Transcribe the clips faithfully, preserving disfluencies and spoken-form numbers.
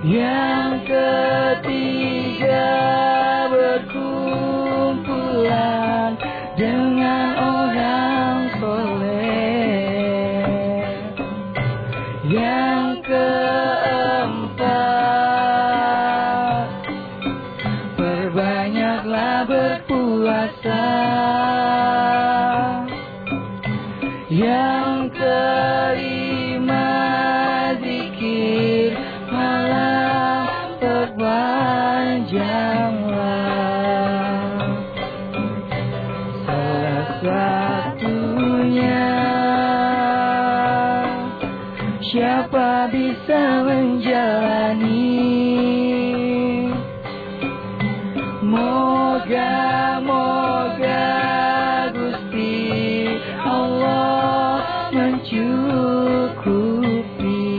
Yang ketiga berkumpulan dengan orang soleh. Yang keempat perbanyaklah berpuasa. Yang kelima zikir malam perpanjanglah. Salah satunya siapa bisa menjalani? Moga-moga Gusti Allah mencukupi.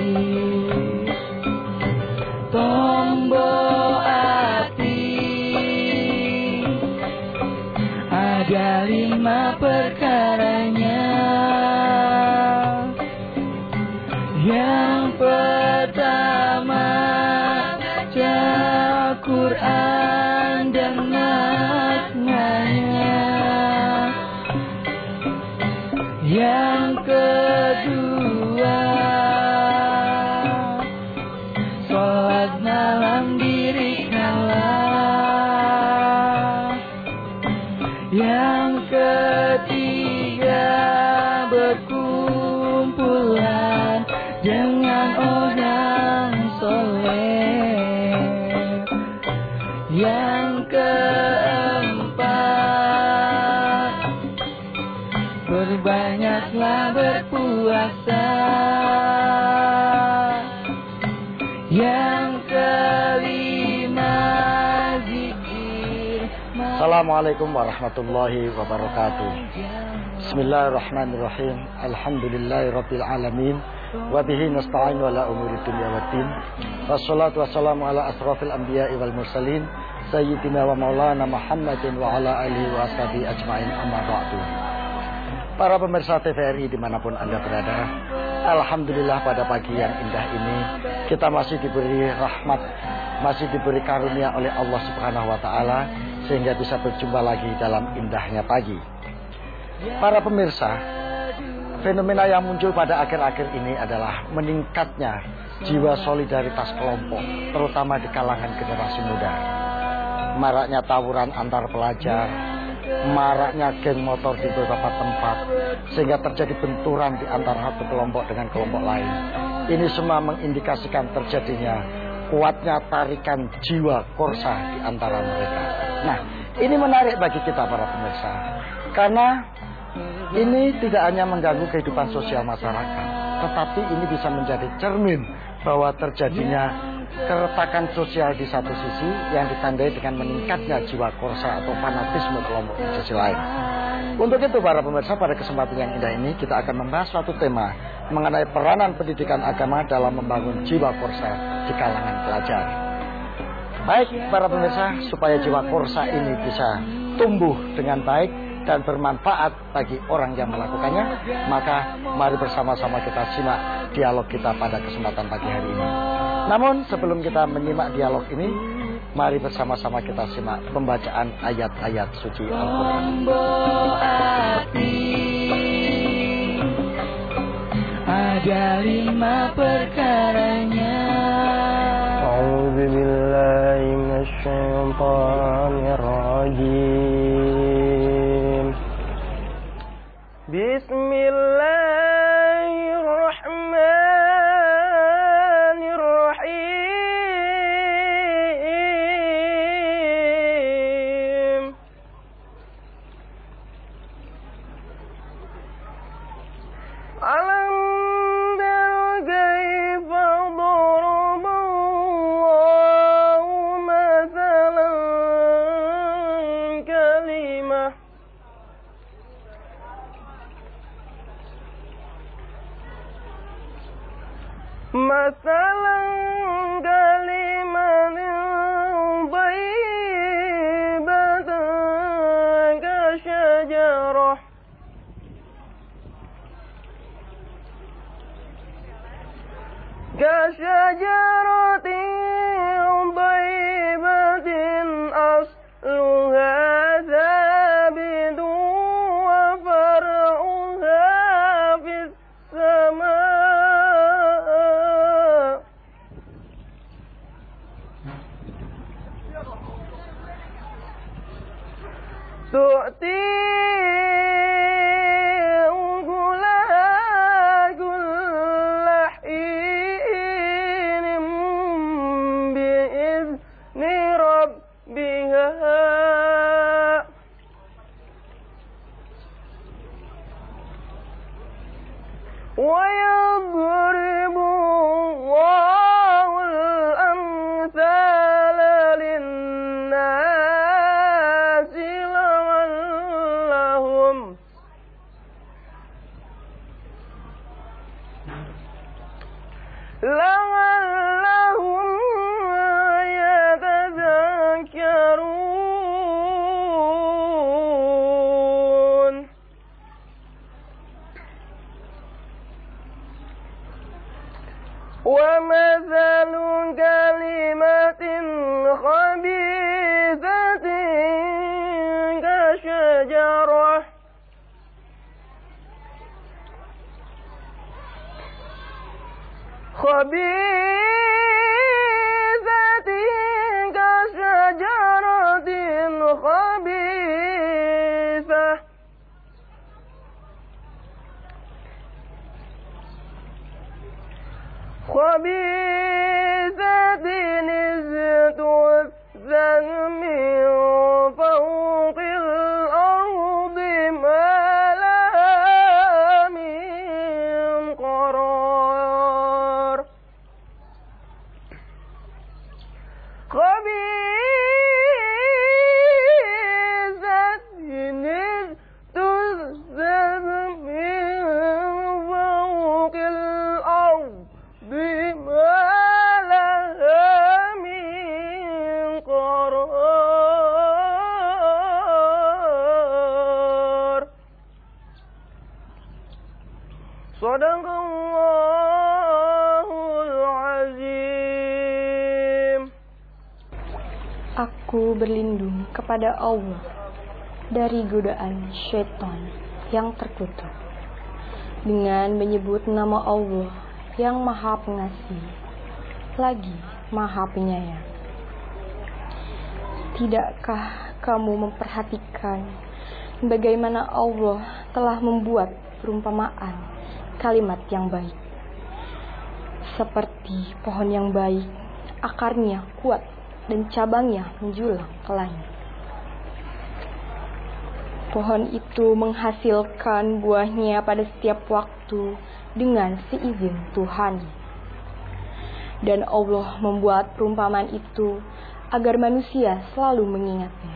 Tombol api ada lima perkaranya. Yang pertama baca Quran dan maknanya. Yang kedua sholat malam dirikanlah. Yang ketiga berkumpulan dengan orang soleh. Yang keempat berbanyaklah berpuasa. Yang kelima zikir. Assalamualaikum warahmatullahi wabarakatuh. Bismillahirrahmanirrahim. Alhamdulillahirabbil alamin. Wa bihi nasta'in ala umuri dunya waddin. Wassalatu wassalamu ala asrafil anbiya'i wal mursalin sayyidina wa maulana Muhammadin wa ala alihi wa ashabihi ajmain, amma ba'du. Para pemirsa T V R I dimanapun Anda berada, alhamdulillah pada pagi yang indah ini kita masih diberi rahmat, masih diberi karunia oleh Allah Subhanahu wa taala sehingga bisa berjumpa lagi dalam indahnya pagi. Para pemirsa, fenomena yang muncul pada akhir-akhir ini adalah meningkatnya jiwa solidaritas kelompok, terutama di kalangan generasi muda. Maraknya tawuran antar pelajar, maraknya geng motor di beberapa tempat, sehingga terjadi benturan di antara satu kelompok dengan kelompok lain. Ini semua mengindikasikan terjadinya kuatnya tarikan jiwa korsa di antara mereka. Nah, ini menarik bagi kita para pemirsa, karena ini tidak hanya mengganggu kehidupan sosial masyarakat, tetapi ini bisa menjadi cermin bahwa terjadinya keretakan sosial di satu sisi yang ditandai dengan meningkatnya jiwa korsa atau fanatisme kelompok di sisi lain. Untuk itu para pemirsa, pada kesempatan yang indah ini kita akan membahas suatu tema mengenai peranan pendidikan agama dalam membangun jiwa korsa di kalangan pelajar. Baik para pemirsa, supaya jiwa korsa ini bisa tumbuh dengan baik dan bermanfaat bagi orang yang melakukannya, maka mari bersama-sama kita simak dialog kita pada kesempatan pagi hari ini. Namun sebelum kita menyimak dialog ini, mari bersama-sama kita simak pembacaan ayat-ayat suci Al-Quran. Ada lima perkaranya. A'udzu billahi minasyaitonir rajim. Bismillahirrahmanirrahim. Alam tu'ti ukulaha kulla hinin bi'izni rabbiha wa yadribu Allahu al-amthala lin-nasi la'allahum la'allahum yatadhakkarun. Wa mathalu kalimatin khabithatin kasyajarah khabithatin kasyajaratin khabithah khabithatin iztuthat min fawqil ardi ma laha min qarar khabithatin iztuthat min fawqil ardi ma laha min qarar. Shadaqallahul azim. Aku berlindung kepada Allah dari godaan syaitan yang terkutuk dengan menyebut nama Allah yang Maha Pengasih lagi Maha Penyayang. Tidakkah kamu memperhatikan bagaimana Allah telah membuat perumpamaan kalimat yang baik, seperti pohon yang baik, akarnya kuat dan cabangnya menjulang ke langit. Pohon itu menghasilkan buahnya pada setiap waktu dengan seizin Tuhan. Dan Allah membuat perumpamaan itu agar manusia selalu mengingatnya.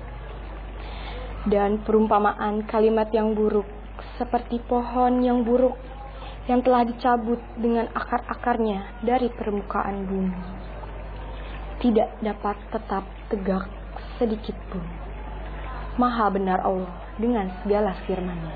Dan perumpamaan kalimat yang buruk seperti pohon yang buruk yang telah dicabut dengan akar-akarnya dari permukaan bumi, tidak dapat tetap tegak sedikit pun. Maha benar Allah dengan segala firman-Nya.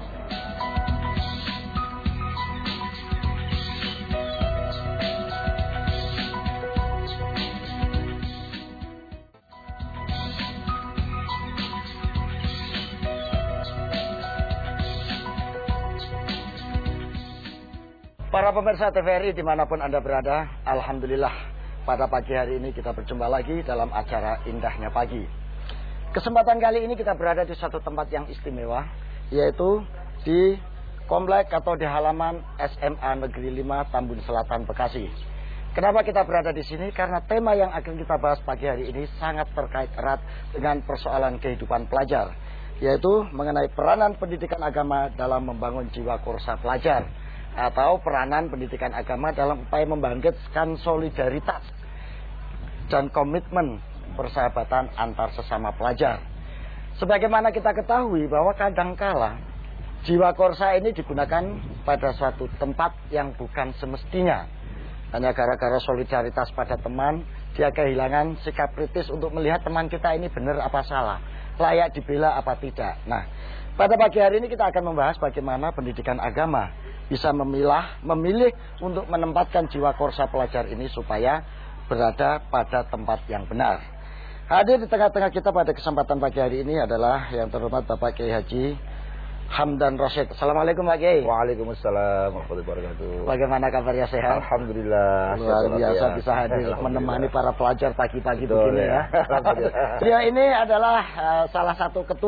Para pemirsa T V R I dimanapun Anda berada, alhamdulillah pada pagi hari ini kita berjumpa lagi dalam acara Indahnya Pagi. Kesempatan kali ini kita berada di satu tempat yang istimewa, yaitu di komplek atau di halaman S M A Negeri lima Tambun Selatan, Bekasi. Kenapa kita berada di sini? Karena tema yang akan kita bahas pagi hari ini sangat terkait erat dengan persoalan kehidupan pelajar, yaitu mengenai peranan pendidikan agama dalam membangun jiwa kursa pelajar, atau peranan pendidikan agama dalam upaya membangkitkan solidaritas dan komitmen persahabatan antar sesama pelajar. Sebagaimana kita ketahui bahwa kadangkala jiwa korsa ini digunakan pada suatu tempat yang bukan semestinya. Hanya gara-gara solidaritas pada teman, dia kehilangan sikap kritis untuk melihat teman kita ini benar apa salah, layak dibela apa tidak. Nah, pada pagi hari ini kita akan membahas bagaimana pendidikan agama bisa memilah, memilih untuk menempatkan jiwa korsa pelajar ini supaya berada pada tempat yang benar. Hadir di tengah-tengah kita pada kesempatan pagi hari ini adalah yang terhormat Bapak Kiai Haji Hamdan Rasyid. Assalamualaikum Pak Kiai. Waalaikumsalam warahmatullahi wabarakatuh. Bagaimana kabarnya, sehat? Alhamdulillah. Luar biasa bisa hadir menemani para pelajar pagi-pagi begini ya. Beliau ini adalah uh, salah satu ketua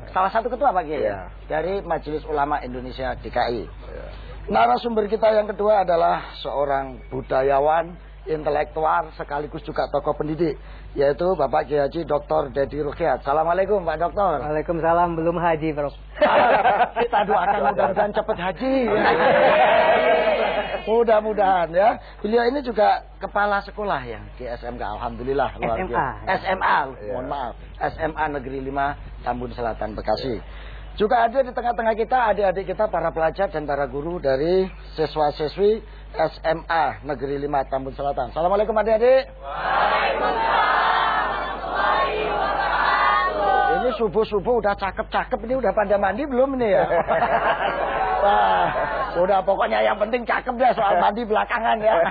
salah satu ketua Pak Kiai Ya. dari Majelis Ulama Indonesia D K I. Ya. Narasumber kita yang kedua adalah seorang budayawan, intelektual sekaligus juga tokoh pendidik, yaitu Bapak Kiai Haji Doktor Dedi Rukyat. Assalamualaikum Pak Doktor. Waalaikumsalam, belum haji, Bro. Kita doakan mudah-mudahan cepat haji. Mudah-mudahan ya. Beliau ini juga kepala sekolah ya di S M K. Alhamdulillah luar S M A. biasa. S M A, Ya. mohon maaf. S M A Negeri lima Tambun Selatan Bekasi. Juga ada di tengah-tengah kita adik-adik kita para pelajar dan para guru dari siswa-siswi S M A Negeri lima Tambun Selatan. Assalamualaikum adik-adik. Ini subuh-subuh udah cakep-cakep, ini udah pada mandi belum ini ya? Wah, udah pokoknya yang penting cakep deh, soal mandi belakangan ya.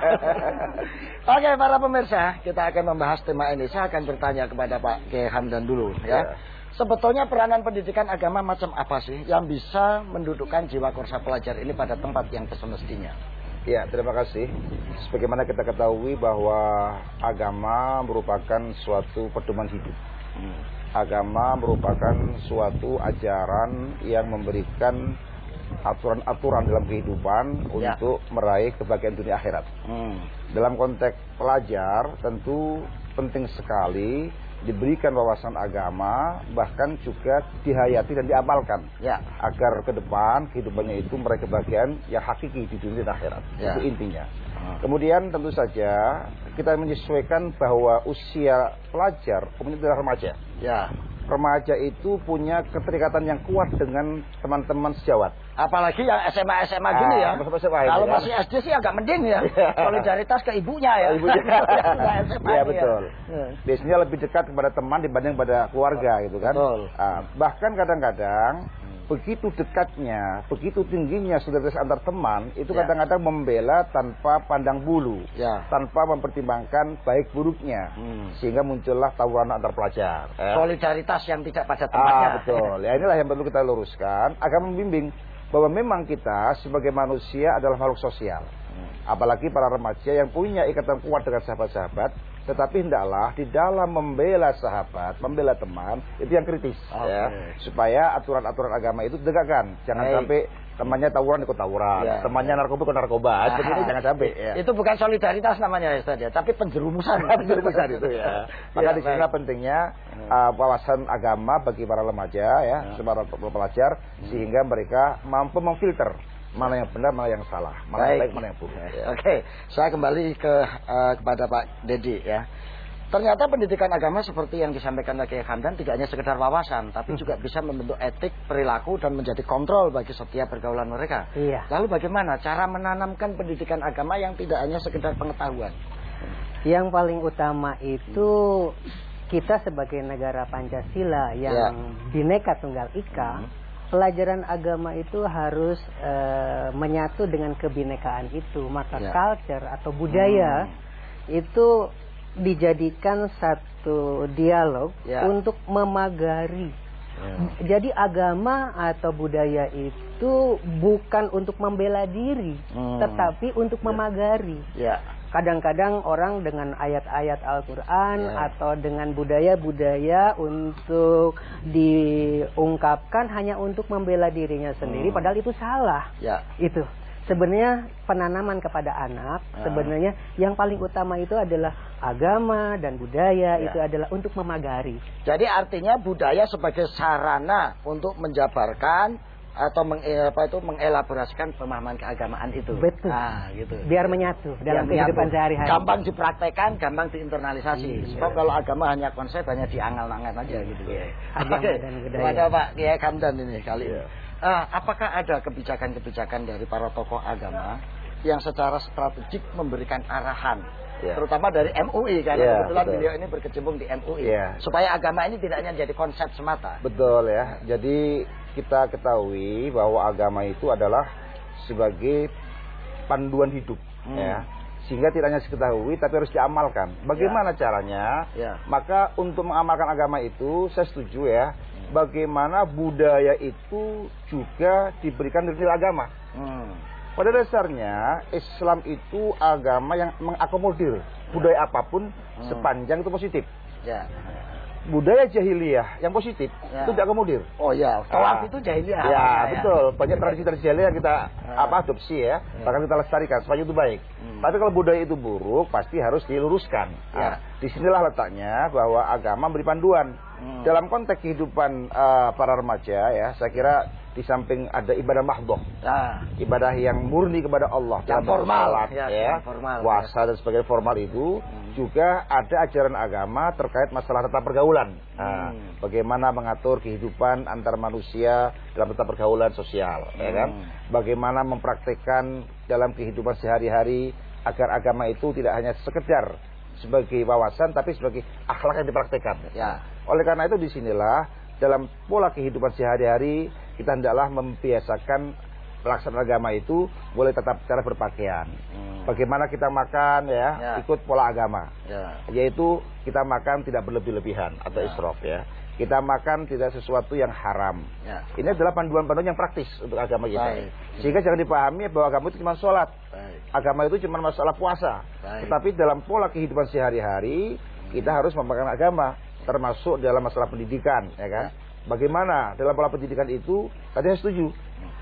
Oke para pemirsa, kita akan membahas tema ini. Saya akan bertanya kepada Pak Kiai Hamdan dulu ya. Sebetulnya peranan pendidikan agama macam apa sih yang bisa mendudukkan jiwa korsa pelajar ini pada tempat yang semestinya? Ya, terima kasih. Sebagaimana kita ketahui bahwa agama merupakan suatu pedoman hidup. Hmm. Agama merupakan suatu ajaran yang memberikan aturan-aturan dalam kehidupan Ya. untuk meraih kebahagiaan dunia akhirat. Hmm. Dalam konteks pelajar tentu penting sekali diberikan wawasan agama, bahkan juga dihayati dan diamalkan, Ya. agar ke depan kehidupannya itu meraih kebahagiaan yang hakiki di dunia dan akhirat. Ya. Itu intinya. Hmm. Kemudian tentu saja kita menyesuaikan bahwa usia pelajar kemudian adalah remaja. Ya. Remaja itu punya keterikatan yang kuat dengan teman-teman sejawat. Apalagi yang S M A S M A gini ya. Ah, S M A ini Kalau kan. masih S D sih agak mending ya. Solidaritas ke ibunya ya. Ibunya. Sudah S M A Ya nih betul. Ya. Biasanya lebih dekat kepada teman dibanding pada keluarga gitu kan. Betul. Ah, bahkan kadang-kadang begitu dekatnya, begitu tingginya solidaritas antar teman, itu Ya. kadang-kadang membela tanpa pandang bulu, Ya. tanpa mempertimbangkan baik buruknya, Hmm. sehingga muncullah tawuran antar pelajar. Ya. Solidaritas yang tidak pada tempatnya. Ah, betul. Ya inilah yang perlu kita luruskan agar membimbing bahwa memang kita sebagai manusia adalah makhluk sosial. Apalagi para remaja yang punya ikatan kuat dengan sahabat-sahabat, tetapi hendaklah di dalam membela sahabat, membela teman itu yang kritis, Oke. ya, supaya aturan-aturan agama itu ditegakkan. Jangan Baik. sampai temannya tawuran ikut tawuran, Ya. temannya narkoba ikut narkoba, seperti itu jangan sampai. Ya. Itu bukan solidaritas namanya ya Ustaz ya, tapi penjerumusan. Penjerumusan itu ya. Maka Ya, di sini baik. pentingnya uh, wawasan agama bagi para remaja ya, para pelajar, sehingga mereka mampu memfilter mana yang benar, mana yang salah, mana yang Baik. baik, mana yang buruk. Ya. Oke, saya kembali ke uh, kepada Pak Dedi ya. Ternyata pendidikan agama seperti yang disampaikan oleh Kiai Hamdan tidak hanya sekedar wawasan, tapi juga bisa membentuk etik, perilaku dan menjadi kontrol bagi setiap pergaulan mereka. Iya. Lalu bagaimana cara menanamkan pendidikan agama yang tidak hanya sekedar pengetahuan? Yang paling utama itu kita sebagai negara Pancasila yang Ya. Bhinneka Tunggal Ika, pelajaran agama itu harus eh, menyatu dengan kebinekaan itu. Maka Ya. culture atau budaya itu dijadikan satu dialog Ya. untuk memagari. Jadi agama atau budaya itu bukan untuk membela diri, Hmm. tetapi untuk memagari. Ya. Kadang-kadang orang dengan ayat-ayat Al-Quran Ya. atau dengan budaya-budaya untuk diungkapkan hanya untuk membela dirinya sendiri, Hmm. padahal itu salah. Ya. Itu sebenarnya penanaman kepada anak, Ah. sebenarnya yang paling utama itu adalah agama dan budaya, Ya. itu adalah untuk memagari. Jadi artinya budaya sebagai sarana untuk menjabarkan atau meng, apa itu mengelaborasikan pemahaman keagamaan itu. Betul. Nah, gitu. Biar menyatu dalam Biar kehidupan menyatu. sehari-hari. Gampang dipraktekkan, gampang diinternalisasi. Iya. Sebab kalau agama hanya konsep, hanya diangal-angal aja gitu. Agama Oke, dan budaya. kepada Pak Kiai Hamdan ini kali ini. Iya. Ah, apakah ada kebijakan-kebijakan dari para tokoh agama yang secara strategik memberikan arahan, Iya. terutama dari M U I, karena Iya, kebetulan betul. beliau ini berkecimpung di M U I, Iya. supaya agama ini tidak hanya jadi konsep semata. Betul ya. Jadi kita ketahui bahwa agama itu adalah sebagai panduan hidup, Hmm. ya. Sehingga tidak hanya diketahui tapi harus diamalkan. Bagaimana caranya? Ya. Maka untuk mengamalkan agama itu saya setuju ya. Bagaimana budaya itu juga diberikan nilai agama. Hmm. Pada dasarnya Islam itu agama yang mengakomodir budaya apapun Hmm. sepanjang itu positif. Ya. budaya jahiliyah yang positif Ya. itu diakomodir. Oh ya, tawaf Ah. itu jahiliyah. Ya, Ya, betul. Banyak tradisi-tradisi jahiliyah yang kita Ya. apa adopsi ya, bahkan kita lestarikan supaya itu baik. Hmm. Tapi kalau budaya itu buruk, pasti harus diluruskan. Ya. Nah, disinilah letaknya bahwa agama beri panduan. Hmm. Dalam konteks kehidupan uh, para remaja ya, saya kira di samping ada ibadah mahdhah, Ya. ibadah yang murni kepada Allah, Yang dalam formal, salat, ya, ya, yang formal, puasa dan sebagainya formal itu, Hmm. juga ada ajaran agama terkait masalah tata pergaulan. Nah, Hmm. bagaimana mengatur kehidupan antar manusia dalam tata pergaulan sosial, ya kan? Hmm. Bagaimana mempraktikkan dalam kehidupan sehari-hari agar agama itu tidak hanya sekedar sebagai wawasan, tapi sebagai akhlak yang dipraktikkan. Ya. Oleh karena itu disinilah dalam pola kehidupan sehari-hari kita hendaklah membiasakan pelaksanaan agama itu boleh tetap cara berpakaian. Hmm. Bagaimana kita makan ya, Ya. ikut pola agama. Ya. Yaitu kita makan tidak berlebih-lebihan atau Ya. israf ya. Kita makan tidak sesuatu yang haram. Ya. Ini adalah panduan-panduan yang praktis untuk agama kita. Baik. Sehingga jangan dipahami bahwa agama itu cuma sholat. Baik. Agama itu cuma masalah puasa. Baik. Tetapi dalam pola kehidupan sehari-hari kita harus memakan agama, termasuk dalam masalah pendidikan, ya kan? Bagaimana dalam pola pendidikan itu? Tadi saya setuju.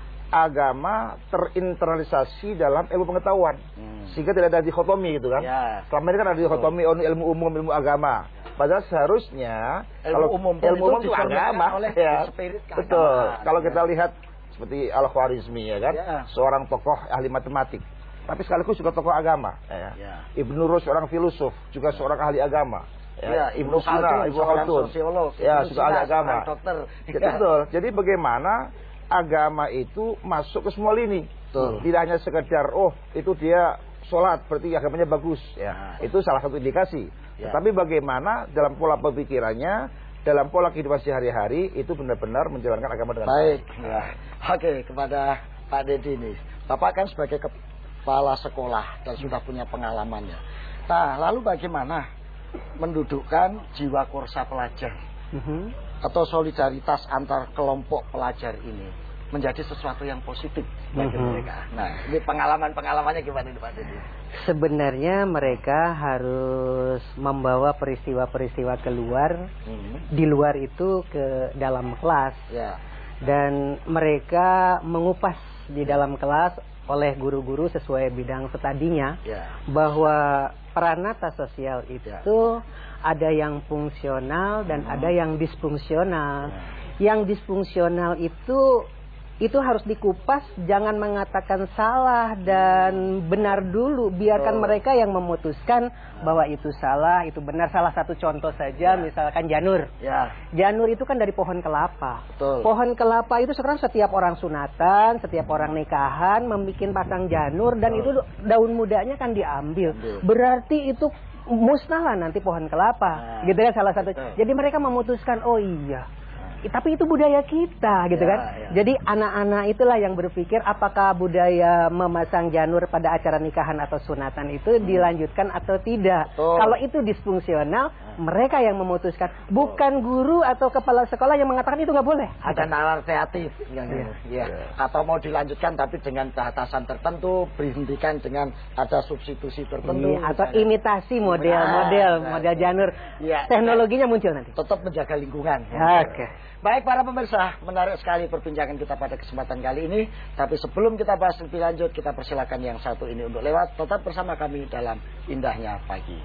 Agama terinternalisasi dalam ilmu pengetahuan, Hmm. sehingga tidak ada dikotomi gitu kan? Ya. Selama ini kan ada dikotomi oh, ilmu umum, ilmu agama. Padahal seharusnya Ilmu kalau umum pun ilmu itu umum itu dicerminkan agama, oleh ya. spirit keagamaan. Betul. Kalau Ya. kita lihat seperti Al-Khwarizmi ya kan, Ya. seorang tokoh ahli matematik, tapi sekaligus juga tokoh agama. Ya. Ya. Ibnu Rus seorang filosof, juga seorang ahli agama. Ya, Ibnu Sina, Khaldun, Ibnu seorang Khaldun. sosiolog. Ya, Ibnu juga ahli Sina, agama. seorang dokter. Ya, betul. Jadi bagaimana agama itu masuk ke semua lini. Betul. Tidak hanya sekedar oh itu dia sholat berarti agamanya bagus ya. Nah. Itu salah satu indikasi. Ya. Tetapi bagaimana dalam pola pemikirannya, dalam pola kehidupan sehari-hari itu benar-benar menjalankan agama dengan Baik. baik. Ya. Oke, kepada Pak Dedi ini. Bapak kan sebagai kepala sekolah dan sudah punya pengalamannya. Nah, lalu bagaimana mendudukkan jiwa korsa pelajar Mhm. atau solidaritas antar kelompok pelajar ini menjadi sesuatu yang positif bagi Mhm. mereka. Nah, ini pengalaman-pengalamannya gimana nih Pak Dedi? Sebenarnya mereka harus membawa peristiwa-peristiwa keluar, Hmm. di luar itu ke dalam kelas. Ya. Dan mereka mengupas di dalam kelas oleh guru-guru sesuai bidang studinya Ya. bahwa peranata sosial itu Ya. ada yang fungsional dan Hmm. ada yang disfungsional. Ya. Yang disfungsional itu itu harus dikupas, jangan mengatakan salah dan benar dulu, biarkan Betul. mereka yang memutuskan bahwa itu salah, itu benar. Salah satu contoh Ya. saja, misalkan janur. Ya. Janur itu kan dari pohon kelapa. Betul. Pohon kelapa itu sekarang setiap orang sunatan, setiap orang nikahan membikin pasang janur dan Betul. itu daun mudanya kan diambil. Ambil. Berarti itu musnah lah nanti pohon kelapa. Nah, Gitu kan salah satu. betul. Jadi mereka memutuskan, oh iya. Tapi itu budaya kita gitu Ya, kan. ya. Jadi anak-anak itulah yang berpikir apakah budaya memasang janur pada acara nikahan atau sunatan itu dilanjutkan atau tidak. Betul. Kalau itu disfungsional, mereka yang memutuskan, bukan guru atau kepala sekolah yang mengatakan itu nggak boleh. Ada nalar kreatif yang Iya. ya. Atau mau dilanjutkan tapi dengan batasan tertentu, berhentikan dengan ada substitusi tertentu. Iya, atau misalnya. imitasi model-model Nah, model janur. Iya. Teknologinya muncul nanti. Tetap menjaga lingkungan. Oke. Baik para pemirsa, menarik sekali perbincangan kita pada kesempatan kali ini. Tapi sebelum kita bahas lebih lanjut, kita persilakan yang satu ini untuk lewat. Tetap bersama kami dalam Indahnya Pagi.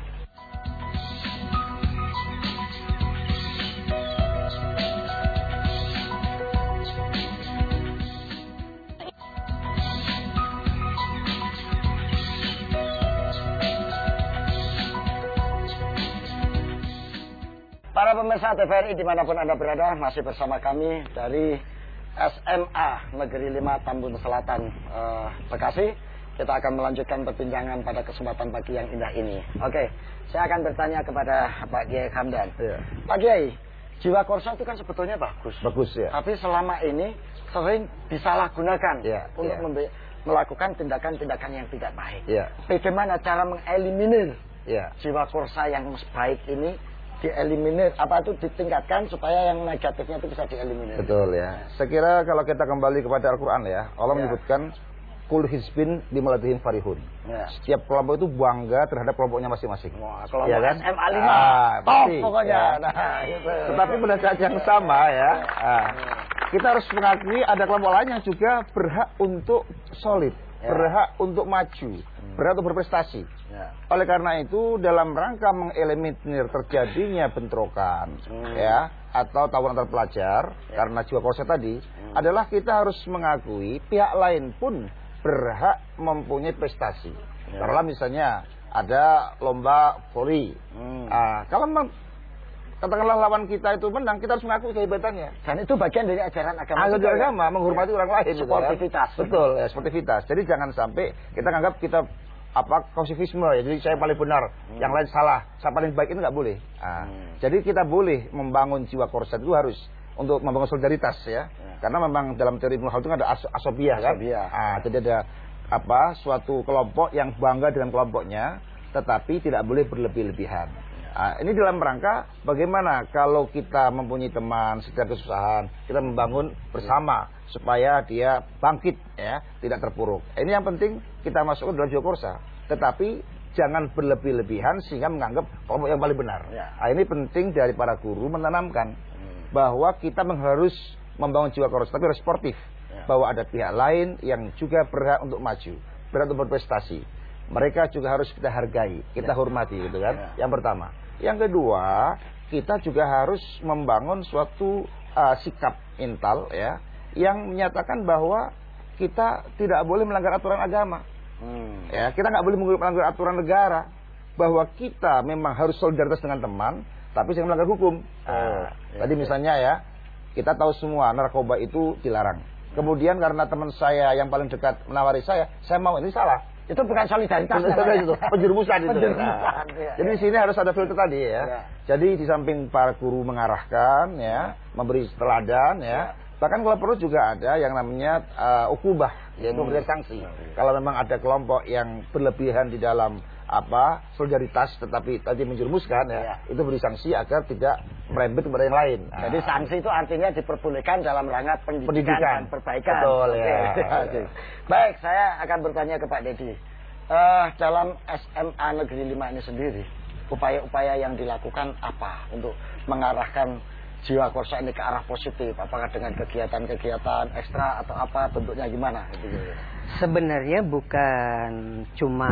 Para pemirsa T V R I dimanapun Anda berada, masih bersama kami dari S M A Negeri lima Tambun Selatan, eh, Bekasi. Kita akan melanjutkan perbincangan pada kesempatan pagi yang indah ini. Oke, saya akan bertanya kepada Pak Kiai Hamdan. Iya. Pak Kiai, jiwa korsa itu kan sebetulnya bagus. Bagus ya. Tapi selama ini sering disalahgunakan Iya, untuk iya. membe- melakukan tindakan-tindakan yang tidak baik. Iya. Bagaimana cara mengeliminir Iya. jiwa korsa yang baik ini, dieliminir, apa itu ditingkatkan supaya yang negatifnya itu bisa dieliminir? Betul ya. Saya kira kalau kita kembali kepada Al-Quran ya, Allah Ya. menyebutkan Kul hizbin bima ladayhim farihun. Ya. Setiap kelompok itu bangga terhadap kelompoknya masing-masing. Wah, kelompok ya kan? S M A lima. Ah, top pasti. pokoknya. Ya. Nah, gitu. Tetapi pada saat yang sama ya, ah, kita harus mengakui ada kelompok lain yang juga berhak untuk solid, ya. berhak untuk maju, hmm. berhak untuk berprestasi. Ya. Oleh karena itu dalam rangka mengeliminir terjadinya bentrokan, hmm. ya, atau tawuran antar pelajar ya. karena jiwa korsa tadi, hmm. adalah kita harus mengakui pihak lain pun berhak mempunyai prestasi. Ya. Karena misalnya ada lomba voli, hmm. ah, kalau memang katakanlah lawan kita itu menang, kita harus mengakui kehebatannya. Dan itu bagian dari ajaran agama. Ajaran agama, menghormati ya. orang lain. Sportivitas. Gitu kan? Betul, ya, sportivitas. Jadi jangan sampai kita anggap kita apa konsivisme ya. Jadi saya paling benar, hmm. yang lain salah. Saya paling baik, itu nggak boleh. Nah, hmm. Jadi kita boleh membangun jiwa korsa itu harus untuk membangun solidaritas ya. ya. Karena memang dalam teori Ibnu Khaldun ada as asobiyah kan. Nah, jadi ada apa suatu kelompok yang bangga dengan kelompoknya, tetapi tidak boleh berlebih-lebihan. Nah, ini dalam rangka bagaimana kalau kita mempunyai teman setiap kesusahan, kita membangun bersama supaya dia bangkit ya, tidak terpuruk. Ini yang penting kita masukkan dalam jiwa korsa. Tetapi jangan berlebih-lebihan sehingga menganggap kelompok yang paling benar. Ya. Nah, ini penting dari para guru menanamkan hmm. bahwa kita harus membangun jiwa korsa, tapi harus sportif. Ya. Bahwa ada pihak lain yang juga berhak untuk maju, berhak untuk berprestasi. Mereka juga harus kita hargai, kita ya. hormati, gitu kan? Ya. Yang pertama. Yang kedua, kita juga harus membangun suatu uh, sikap mental ya, yang menyatakan bahwa kita tidak boleh melanggar aturan agama. Hmm. Ya, kita nggak boleh melanggar aturan negara. Bahwa kita memang harus solidaritas dengan teman, tapi jangan melanggar hukum. Nah, ya, tadi ya. misalnya ya, kita tahu semua narkoba itu dilarang. Kemudian karena teman saya yang paling dekat menawari saya, saya mau, ini salah. Itu bukan solidaritas, itu penjerumusan itu. Penjerumusan, nah, ya, jadi di sini harus ada filter tadi ya. ya. Jadi di samping para guru mengarahkan ya, memberi teladan ya, bahkan kalau perlu juga ada yang namanya uh, ukubah, yaitu memberi sanksi. Hmm. Kalau memang ada kelompok yang berlebihan di dalam apa solidaritas tetapi tadi menjerumuskan ya, ya, itu beri sanksi agar tidak merembet kepada yang lain. Nah. Jadi sanksi itu artinya diperbolehkan dalam rangka pendidikan, pendidikan. dan perbaikan. Betul okay. ya. Okay. Baik, saya akan bertanya ke Pak Dedi. Uh, dalam S M A Negeri lima ini sendiri, upaya-upaya yang dilakukan apa untuk mengarahkan jiwa korsa ini ke arah positif? Apakah dengan kegiatan-kegiatan ekstra atau apa, bentuknya gimana? Sebenarnya bukan cuma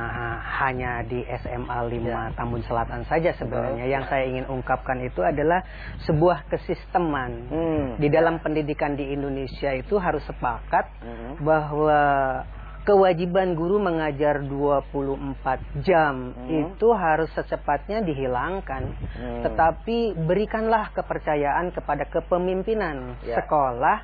hanya di S M A lima ya. Tambun Selatan saja sebenarnya. Betul. Yang ya. saya ingin ungkapkan itu adalah sebuah kesisteman. Hmm. Di dalam pendidikan di Indonesia itu harus sepakat hmm. bahwa kewajiban guru mengajar dua puluh empat jam hmm. itu harus secepatnya dihilangkan. Hmm. Tetapi berikanlah kepercayaan kepada kepemimpinan ya. sekolah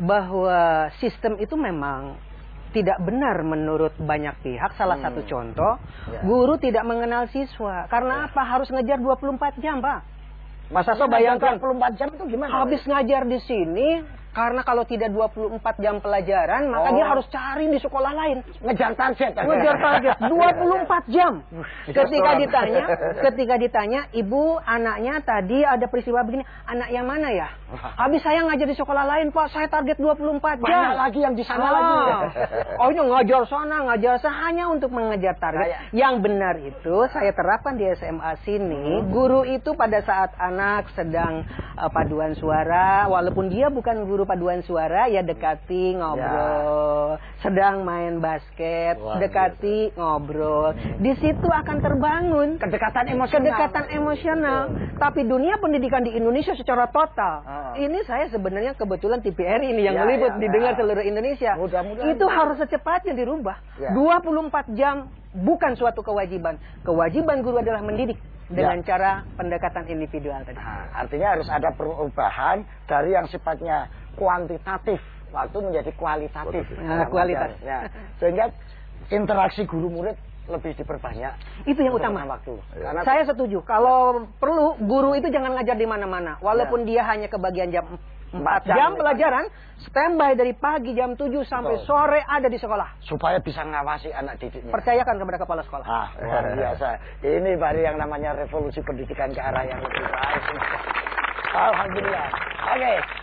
bahwa sistem itu memang tidak benar menurut banyak pihak. Salah hmm. satu contoh, ya. guru tidak mengenal siswa. Karena ya. apa? Harus ngejar dua puluh empat jam, Pak. Masa so bayangkan dua puluh empat jam itu gimana? Habis ya? ngajar di sini, karena kalau tidak dua puluh empat jam pelajaran, maka oh. dia harus cari di sekolah lain. Ngejar target. Ngejar target dua puluh empat jam. Ketika ditanya, ketika ditanya, "Ibu, anaknya tadi ada peristiwa begini, anak yang mana ya?" "Habis saya ngajar di sekolah lain, Pak. Saya target dua puluh empat jam." Banyak lagi yang di sana ah. lagi. Oh, ini ngajar sana, ngajar sana hanya untuk mengejar target. Saya. Yang benar itu saya terapkan di S M A sini. Hmm. Guru itu pada saat anak sedang uh, paduan suara, walaupun dia bukan guru paduan suara, ya dekati, ngobrol. Ya. Sedang main basket, Wah, dekati, biasa. ngobrol. Hmm. Di situ akan terbangun kedekatan emosional. Kedekatan emosional. Hmm. Tapi dunia pendidikan di Indonesia secara total, oh. ini saya sebenarnya kebetulan T V R I ini yang ya, meliput ya, didengar ya. seluruh Indonesia. Mudah-mudahan itu harus secepatnya dirubah. Ya. dua puluh empat jam bukan suatu kewajiban. Kewajiban guru adalah mendidik dengan ya. cara pendekatan individual tadi. Nah, artinya harus ada perubahan dari yang sifatnya kuantitatif waktu menjadi kualitatif. Nah, kualitas. Ya. Sehingga interaksi guru murid lebih diperbanyak. Itu yang utama. Waktu. Ya. Karena saya setuju. Kalau ya. perlu guru itu jangan ngajar di mana-mana. Walaupun ya. dia hanya kebagian jam empat jam, jam pelajaran, standby dari pagi jam tujuh sampai Betul. sore ada di sekolah. Supaya bisa ngawasi anak didiknya. Percayakan kepada kepala sekolah. Ah, luar biasa. Ini baru yang namanya revolusi pendidikan ke arah yang lebih baik. Alhamdulillah. Oke. Okay.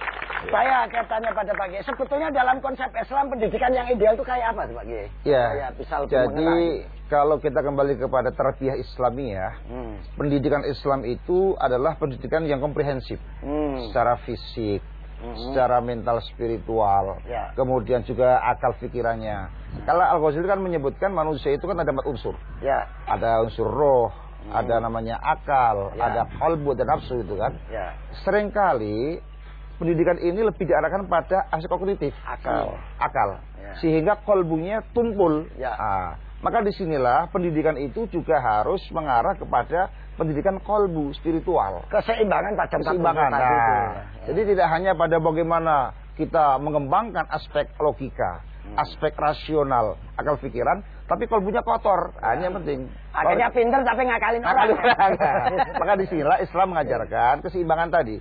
Saya akan tanya pada Pak Kiai, sebetulnya dalam konsep Islam pendidikan yang ideal itu kayak apa Pak Kiai? Ya, Saya bisa lebih jadi mengenal. kalau kita kembali kepada tarbiyah Islamiyah, hmm. pendidikan Islam itu adalah pendidikan yang komprehensif, hmm. secara fisik, hmm. secara mental spiritual, ya. Kemudian juga akal pikirannya. Hmm. Kalau Al-Ghazali kan menyebutkan manusia itu kan ada empat unsur, ya. Ada unsur roh, hmm. ada namanya akal, ya. Ada qalbu dan nafsu itu kan. Ya. Seringkali pendidikan ini lebih diarahkan pada aspek kognitif, akal, akal, ya. Sehingga kolbunya tumpul. Ya. Nah, maka disinilah pendidikan itu juga harus mengarah kepada pendidikan kolbu spiritual, keseimbangan pada keseimbangan. Nah, ya. Jadi tidak hanya pada bagaimana kita mengembangkan aspek logika, hmm. aspek rasional, akal pikiran, tapi kolbunya kotor. Nah, ini yang penting. Akhirnya pinter tapi ngakalin orang. Maka disinilah Islam mengajarkan keseimbangan tadi.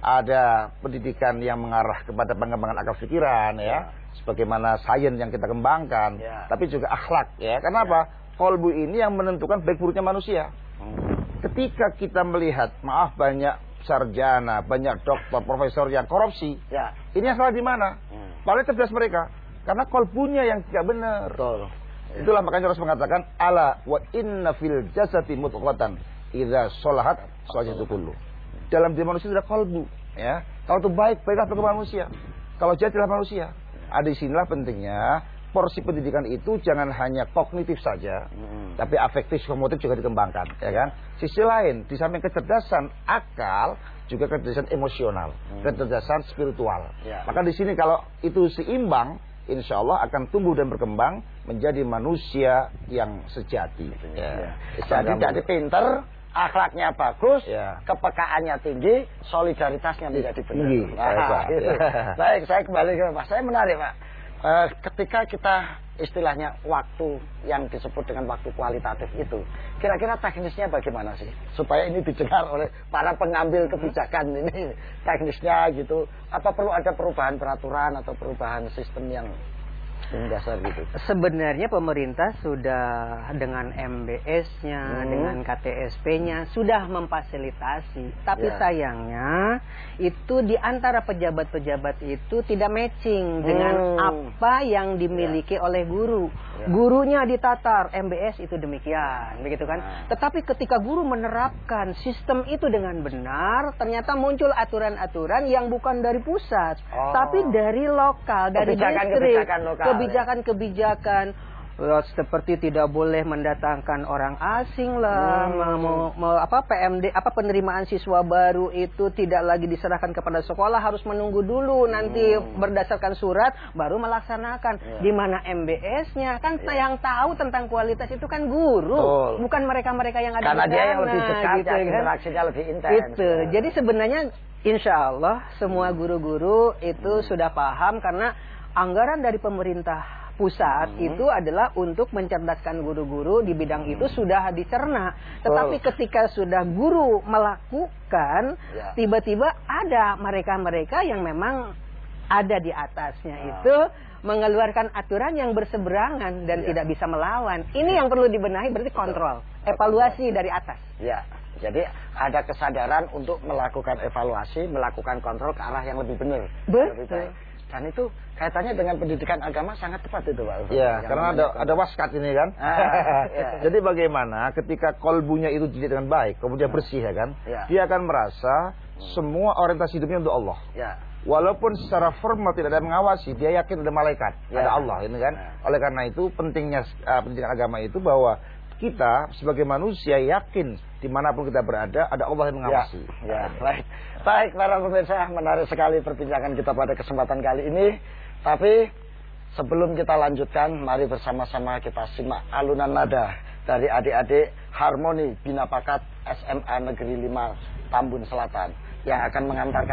Ada pendidikan yang mengarah kepada pengembangan akal pikiran, ya, ya. Sebagaimana sains yang kita kembangkan, ya. Tapi juga akhlak, ya. Kenapa? Ya. Kolbu ini yang menentukan baik buruknya manusia. Hmm. Ketika kita melihat, maaf, banyak sarjana, banyak dokter, profesor yang korupsi, ya. Ini yang salah di mana? Hmm. Paling cerdas mereka, karena kolbunya yang tidak benar. Betul. Ya. Itulah makanya harus mengatakan, ala wa inna fil jasati mudghatan idza sholahat sholahat kullu. Dalam diri manusia tidak kolbu, ya. Kalau itu baik, baiklah bagi manusia. Kalau jahat, adalah manusia. Ada di sinilah pentingnya porsi pendidikan itu jangan hanya kognitif saja, hmm. tapi afektif, komotif juga dikembangkan, ya kan? Sisi lain, di samping kecerdasan akal, juga kecerdasan emosional, hmm. kecerdasan spiritual. Ya. Maka di sini kalau itu seimbang, insya Allah akan tumbuh dan berkembang menjadi manusia yang sejati. Ya. Ya. Jadi jadi pinter, akhlaknya bagus, ya. Kepekaannya tinggi, solidaritasnya menjadi benar. Nah, gitu. Baik, saya kembali ke Pak. Saya menarik Pak. E, ketika kita istilahnya waktu yang disebut dengan waktu kualitatif itu, kira-kira teknisnya bagaimana sih supaya ini didengar oleh para pengambil kebijakan ini, teknisnya gitu? Apa perlu ada perubahan peraturan atau perubahan sistem yang dasar gitu? Sebenarnya pemerintah sudah dengan M B S-nya, hmm. dengan K T S P-nya sudah memfasilitasi. Tapi ya. Sayangnya itu di antara pejabat-pejabat itu tidak matching hmm. dengan apa yang dimiliki ya. Oleh guru. Ya. Gurunya ditatar M B S itu demikian, begitu kan? Nah. Tetapi ketika guru menerapkan sistem itu dengan benar, ternyata muncul aturan-aturan yang bukan dari pusat, oh. tapi dari lokal, dari distrik. Kebijakan-kebijakan ya, seperti tidak boleh mendatangkan orang asing lah, hmm. mau, mau apa P M D, apa penerimaan siswa baru itu tidak lagi diserahkan kepada sekolah, harus menunggu dulu nanti hmm. berdasarkan surat baru melaksanakan. Ya. Di mana M B S-nya kan ya. Yang tahu tentang kualitas itu kan guru, oh. bukan mereka-mereka yang ada karena di sana. Karena dia yang lebih dekat, gitu, kan? Interaksinya lebih intens. Itu. Ya. Jadi sebenarnya insya Allah semua guru-guru itu hmm. sudah paham karena anggaran dari pemerintah pusat hmm. itu adalah untuk mencerdaskan guru-guru di bidang hmm. itu sudah dicerna. Tetapi oh. ketika sudah guru melakukan, tiba-tiba ya. Ada mereka-mereka yang memang ada di atasnya ya. Itu mengeluarkan aturan yang berseberangan dan ya. Tidak bisa melawan. Ini yang perlu dibenahi, berarti kontrol, evaluasi dari atas. Ya. Jadi ada kesadaran untuk melakukan evaluasi, melakukan kontrol ke arah yang lebih benar. Betul. Dan itu kaitannya dengan pendidikan agama sangat tepat itu Pak. Ya, karena ada ada waskat ini kan. Ah, ya. Jadi bagaimana ketika kolbunya itu dididik dengan baik, kemudian bersih ya kan, ya. Dia akan merasa hmm. semua orientasi hidupnya untuk Allah. Ya. Walaupun secara formal tidak ada yang mengawasi, dia yakin ada malaikat, ya. Ada Allah, ini kan. Ya. Oleh karena itu pentingnya uh, pendidikan agama itu bahwa kita sebagai manusia yakin dimanapun kita berada ada Allah yang mengawasi. Ya, ya. Baik, baik para pemirsa, menarik sekali perbincangan kita pada kesempatan kali ini. Tapi sebelum kita lanjutkan, mari bersama-sama kita simak alunan nada dari adik-adik Harmoni Bina Pakat S M A Negeri lima Tambun Selatan yang akan mengantarkan